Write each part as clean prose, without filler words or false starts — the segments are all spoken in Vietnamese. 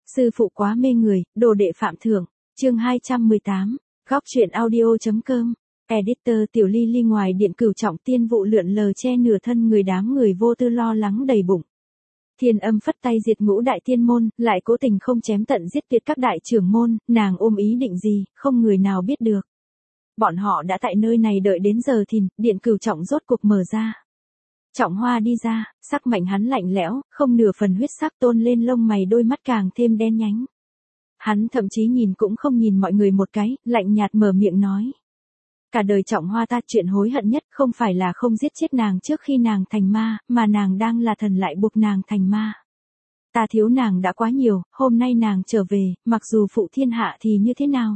Sư phụ quá mê người, đồ đệ phạm thượng, chương 218, góc truyện audio.com, editor Tiểu Ly Ly. Ngoài điện Cửu Trọng Tiên vụ lượn lờ che nửa thân người, đám người vô tư lo lắng đầy bụng. Thiên Âm phất tay diệt ngũ đại tiên môn, lại cố tình không chém tận giết tuyệt các đại trưởng môn, nàng ôm ý định gì, không người nào biết được. Bọn họ đã tại nơi này đợi đến giờ thìn, điện Cửu Trọng rốt cuộc mở ra. Trọng Hoa đi ra, sắc mạnh hắn lạnh lẽo, không nửa phần huyết sắc, tôn lên lông mày, đôi mắt càng thêm đen nhánh. Hắn thậm chí nhìn cũng không nhìn mọi người một cái, lạnh nhạt mở miệng nói. Cả đời Trọng Hoa ta chuyện hối hận nhất không phải là không giết chết nàng trước khi nàng thành ma, mà nàng đang là thần lại buộc nàng thành ma. Ta thiếu nàng đã quá nhiều, hôm nay nàng trở về, mặc dù phụ thiên hạ thì như thế nào?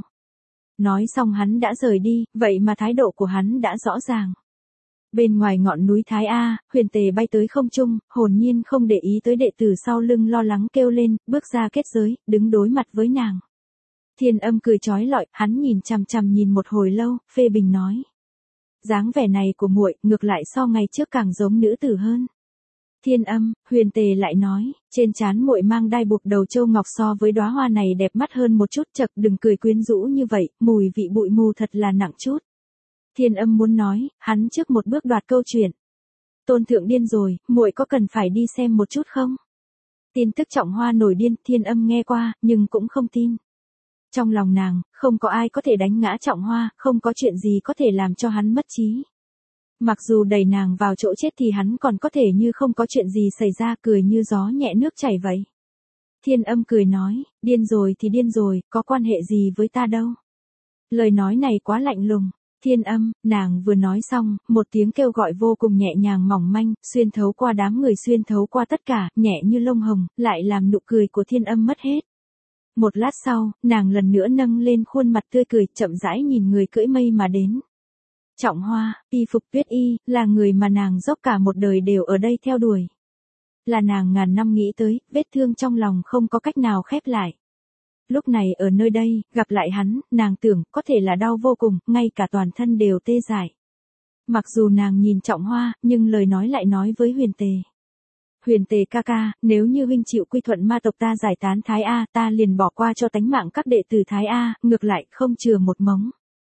Nói xong hắn đã rời đi, vậy mà thái độ của hắn đã rõ ràng. Bên ngoài ngọn núi Thái A, Huyền Tề bay tới không trung, hồn nhiên không để ý tới đệ tử sau lưng lo lắng kêu lên, bước ra kết giới, đứng đối mặt với nàng. Thiên Âm cười chói lọi, hắn nhìn chằm chằm nhìn một hồi lâu, phê bình nói. Dáng vẻ này của muội, ngược lại so ngày trước càng giống nữ tử hơn. Thiên Âm, Huyền Tề lại nói, trên trán muội mang đai buộc đầu châu ngọc so với đóa hoa này đẹp mắt hơn một chút, chật đừng cười quyến rũ như vậy, mùi vị bụi mù thật là nặng chút. Thiên Âm muốn nói, hắn trước một bước đoạt câu chuyện. Tôn thượng điên rồi, muội có cần phải đi xem một chút không? Tin tức Trọng Hoa nổi điên, Thiên Âm nghe qua, nhưng cũng không tin. Trong lòng nàng, không có ai có thể đánh ngã Trọng Hoa, không có chuyện gì có thể làm cho hắn mất trí. Mặc dù đẩy nàng vào chỗ chết thì hắn còn có thể như không có chuyện gì xảy ra, cười như gió nhẹ nước chảy vậy. Thiên Âm cười nói, điên rồi thì điên rồi, có quan hệ gì với ta đâu. Lời nói này quá lạnh lùng. Thiên Âm, nàng vừa nói xong, một tiếng kêu gọi vô cùng nhẹ nhàng mỏng manh, xuyên thấu qua đám người, xuyên thấu qua tất cả, nhẹ như lông hồng, lại làm nụ cười của Thiên Âm mất hết. Một lát sau, nàng lần nữa nâng lên khuôn mặt tươi cười, chậm rãi nhìn người cưỡi mây mà đến. Trọng Hoa, y phục Tuyết Y, là người mà nàng dốc cả một đời đều ở đây theo đuổi. Là nàng ngàn năm nghĩ tới, vết thương trong lòng không có cách nào khép lại. Lúc này ở nơi đây, gặp lại hắn, nàng tưởng có thể là đau vô cùng, ngay cả toàn thân đều tê dại. Mặc dù nàng nhìn Trọng Hoa, nhưng lời nói lại nói với Huyền Tề. Huyền Tề ca ca, nếu như huynh chịu quy thuận ma tộc ta giải tán Thái A, ta liền bỏ qua cho tánh mạng các đệ tử Thái A, ngược lại không chừa một mống.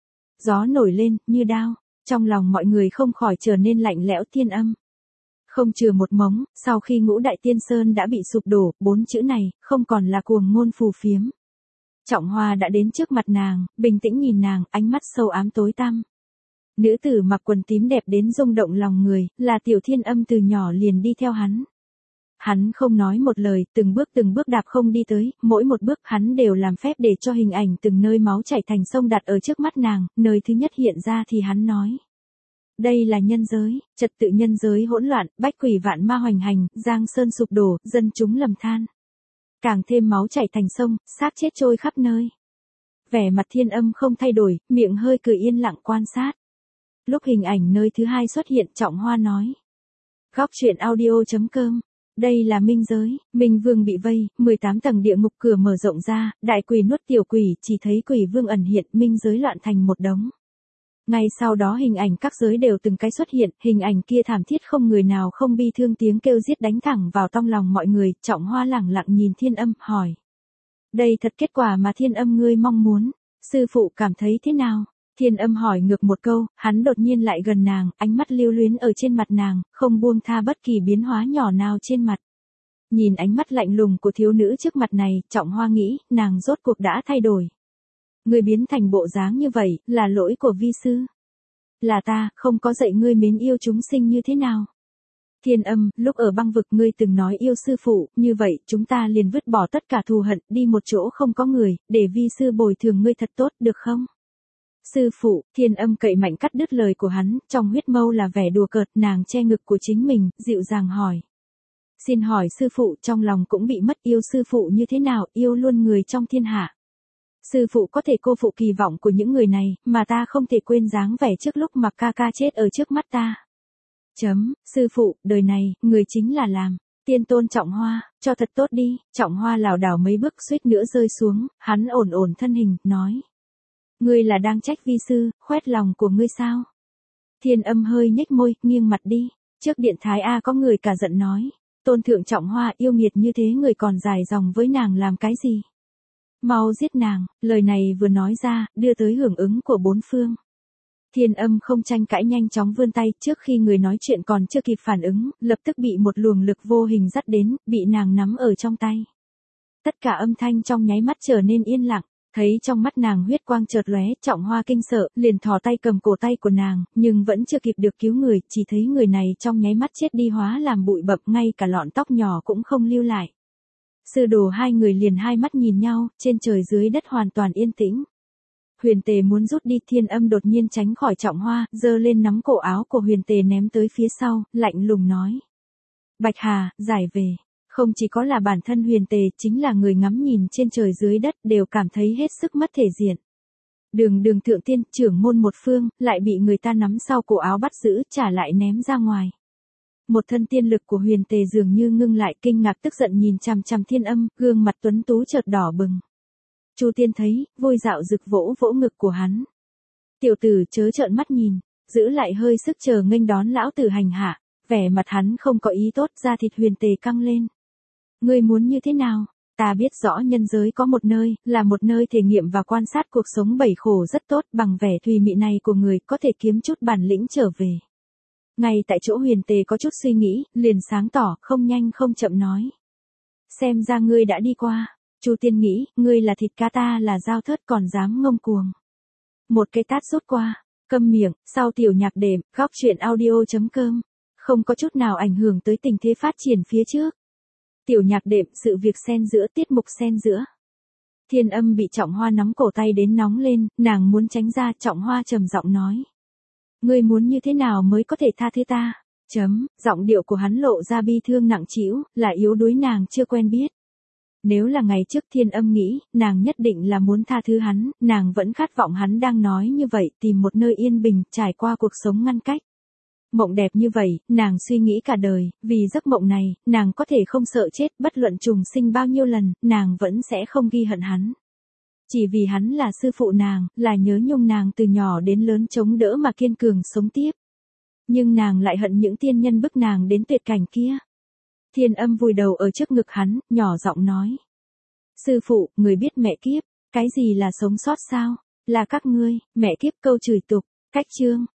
Gió nổi lên, như đao, trong lòng mọi người không khỏi trở nên lạnh lẽo. Thiên Âm. Không chừa một mống, sau khi ngũ đại tiên sơn đã bị sụp đổ, 4 chữ này, không còn là cuồng ngôn phù phiếm. Trọng Hoa đã đến trước mặt nàng, bình tĩnh nhìn nàng, ánh mắt sâu ám tối tăm. Nữ tử mặc quần tím đẹp đến rung động lòng người, là Tiểu Thiên Âm từ nhỏ liền đi theo hắn. Hắn không nói một lời, từng bước đạp không đi tới, mỗi một bước hắn đều làm phép để cho hình ảnh từng nơi máu chảy thành sông đặt ở trước mắt nàng, nơi thứ nhất hiện ra thì hắn nói. Đây là nhân giới, trật tự nhân giới hỗn loạn, bách quỷ vạn ma hoành hành, giang sơn sụp đổ, dân chúng lầm than. Càng thêm máu chảy thành sông, xác chết trôi khắp nơi. Vẻ mặt Thiên Âm không thay đổi, miệng hơi cười yên lặng quan sát. Lúc hình ảnh nơi thứ hai xuất hiện, Trọng Hoa nói. Góc truyện audio.com. Đây là minh giới, Minh Vương bị vây, 18 tầng địa ngục cửa mở rộng ra, đại quỷ nuốt tiểu quỷ, chỉ thấy quỷ vương ẩn hiện, minh giới loạn thành một đống. Ngay sau đó hình ảnh các giới đều từng cái xuất hiện, hình ảnh kia thảm thiết không người nào không bi thương, tiếng kêu giết đánh thẳng vào trong lòng mọi người. Trọng Hoa lẳng lặng nhìn Thiên Âm, hỏi. Đây thật kết quả mà Thiên Âm ngươi mong muốn, sư phụ cảm thấy thế nào? Thiên Âm hỏi ngược một câu, hắn đột nhiên lại gần nàng, ánh mắt lưu luyến ở trên mặt nàng, không buông tha bất kỳ biến hóa nhỏ nào trên mặt. Nhìn ánh mắt lạnh lùng của thiếu nữ trước mặt này, Trọng Hoa nghĩ, nàng rốt cuộc đã thay đổi. Ngươi biến thành bộ dáng như vậy, là lỗi của vi sư. Là ta, không có dạy ngươi mến yêu chúng sinh như thế nào. Thiên Âm, lúc ở băng vực ngươi từng nói yêu sư phụ, như vậy, chúng ta liền vứt bỏ tất cả thù hận, đi một chỗ không có người, để vi sư bồi thường ngươi thật tốt, được không? Sư phụ, Thiên Âm cậy mạnh cắt đứt lời của hắn, trong huyết mâu là vẻ đùa cợt, nàng che ngực của chính mình, dịu dàng hỏi. Xin hỏi sư phụ, trong lòng cũng bị mất, yêu sư phụ như thế nào, yêu luôn người trong thiên hạ. Sư phụ có thể cô phụ kỳ vọng của những người này, mà ta không thể quên dáng vẻ trước lúc mà ca ca chết ở trước mắt ta. Sư phụ, đời này, người chính là làm. Tiên tôn Trọng Hoa, cho thật tốt đi. Trọng Hoa lảo đảo mấy bước suýt nữa rơi xuống, hắn ổn ổn thân hình, nói. Ngươi là đang trách vi sư, khoét lòng của ngươi sao? Thiên Âm hơi nhếch môi, nghiêng mặt đi. Trước điện Thái A có người cả giận nói. Tôn Thượng Trọng Hoa yêu nghiệt như thế người còn dài dòng với nàng làm cái gì? Mau giết nàng, lời này vừa nói ra, đưa tới hưởng ứng của bốn phương. Thiên Âm không tranh cãi nhanh chóng vươn tay trước khi người nói chuyện còn chưa kịp phản ứng, lập tức bị một luồng lực vô hình dắt đến, bị nàng nắm ở trong tay. Tất cả âm thanh trong nháy mắt trở nên yên lặng, thấy trong mắt nàng huyết quang chợt lóe, Trọng Hoa kinh sợ, liền thò tay cầm cổ tay của nàng, nhưng vẫn chưa kịp được cứu người, chỉ thấy người này trong nháy mắt chết đi hóa làm bụi bậm, ngay cả lọn tóc nhỏ cũng không lưu lại. Sư đồ hai người liền hai mắt nhìn nhau, trên trời dưới đất hoàn toàn yên tĩnh. Huyền Tề muốn rút đi, Thiên Âm đột nhiên tránh khỏi Trọng Hoa, giơ lên nắm cổ áo của Huyền Tề ném tới phía sau, lạnh lùng nói. Bạch Hà, giải về. Không chỉ có là bản thân Huyền Tề, chính là người ngắm nhìn trên trời dưới đất đều cảm thấy hết sức mất thể diện. Đường thượng tiên, trưởng môn một phương, lại bị người ta nắm sau cổ áo bắt giữ, trả lại ném ra ngoài. Một thân tiên lực của Huyền Tề dường như ngưng lại, kinh ngạc tức giận nhìn chằm chằm Thiên Âm, gương mặt tuấn tú chợt đỏ bừng. Chu Tiên thấy, vui dạo rực vỗ vỗ ngực của hắn. Tiểu tử chớ trợn mắt nhìn, giữ lại hơi sức chờ nghênh đón lão tử hành hạ, vẻ mặt hắn không có ý tốt, da thịt Huyền Tề căng lên. Ngươi muốn như thế nào? Ta biết rõ nhân giới có một nơi, là một nơi thể nghiệm và quan sát cuộc sống bảy khổ rất tốt, bằng vẻ thùy mị này của người có thể kiếm chút bản lĩnh trở về. Ngay tại chỗ Huyền Tề có chút suy nghĩ, liền sáng tỏ, không nhanh không chậm nói. Xem ra ngươi đã đi qua. Chu Tiên nghĩ, ngươi là thịt cá ta là dao thớt còn dám ngông cuồng. Một cái tát sút qua, câm miệng, sau tiểu nhạc đệm, góc truyện audio.com. Không có chút nào ảnh hưởng tới tình thế phát triển phía trước. Tiểu nhạc đệm, sự việc xen giữa, tiết mục xen giữa. Thiên Âm bị Trọng Hoa nắm cổ tay đến nóng lên, nàng muốn tránh ra, Trọng Hoa trầm giọng nói. Ngươi muốn như thế nào mới có thể tha thứ ta? Giọng điệu của hắn lộ ra bi thương nặng trĩu, là yếu đuối nàng chưa quen biết. Nếu là ngày trước Thiên Âm nghĩ, nàng nhất định là muốn tha thứ hắn, nàng vẫn khát vọng hắn đang nói như vậy, tìm một nơi yên bình, trải qua cuộc sống ngăn cách. Mộng đẹp như vậy, nàng suy nghĩ cả đời, vì giấc mộng này, nàng có thể không sợ chết, bất luận trùng sinh bao nhiêu lần, nàng vẫn sẽ không ghi hận hắn. Chỉ vì hắn là sư phụ nàng, là nhớ nhung nàng từ nhỏ đến lớn chống đỡ mà kiên cường sống tiếp. Nhưng nàng lại hận những tiên nhân bức nàng đến tuyệt cảnh kia. Thiên Âm vùi đầu ở trước ngực hắn, nhỏ giọng nói. Sư phụ, người biết mẹ kiếp, cái gì là sống sót sao? Là các ngươi, mẹ kiếp câu chửi tục, cách chương.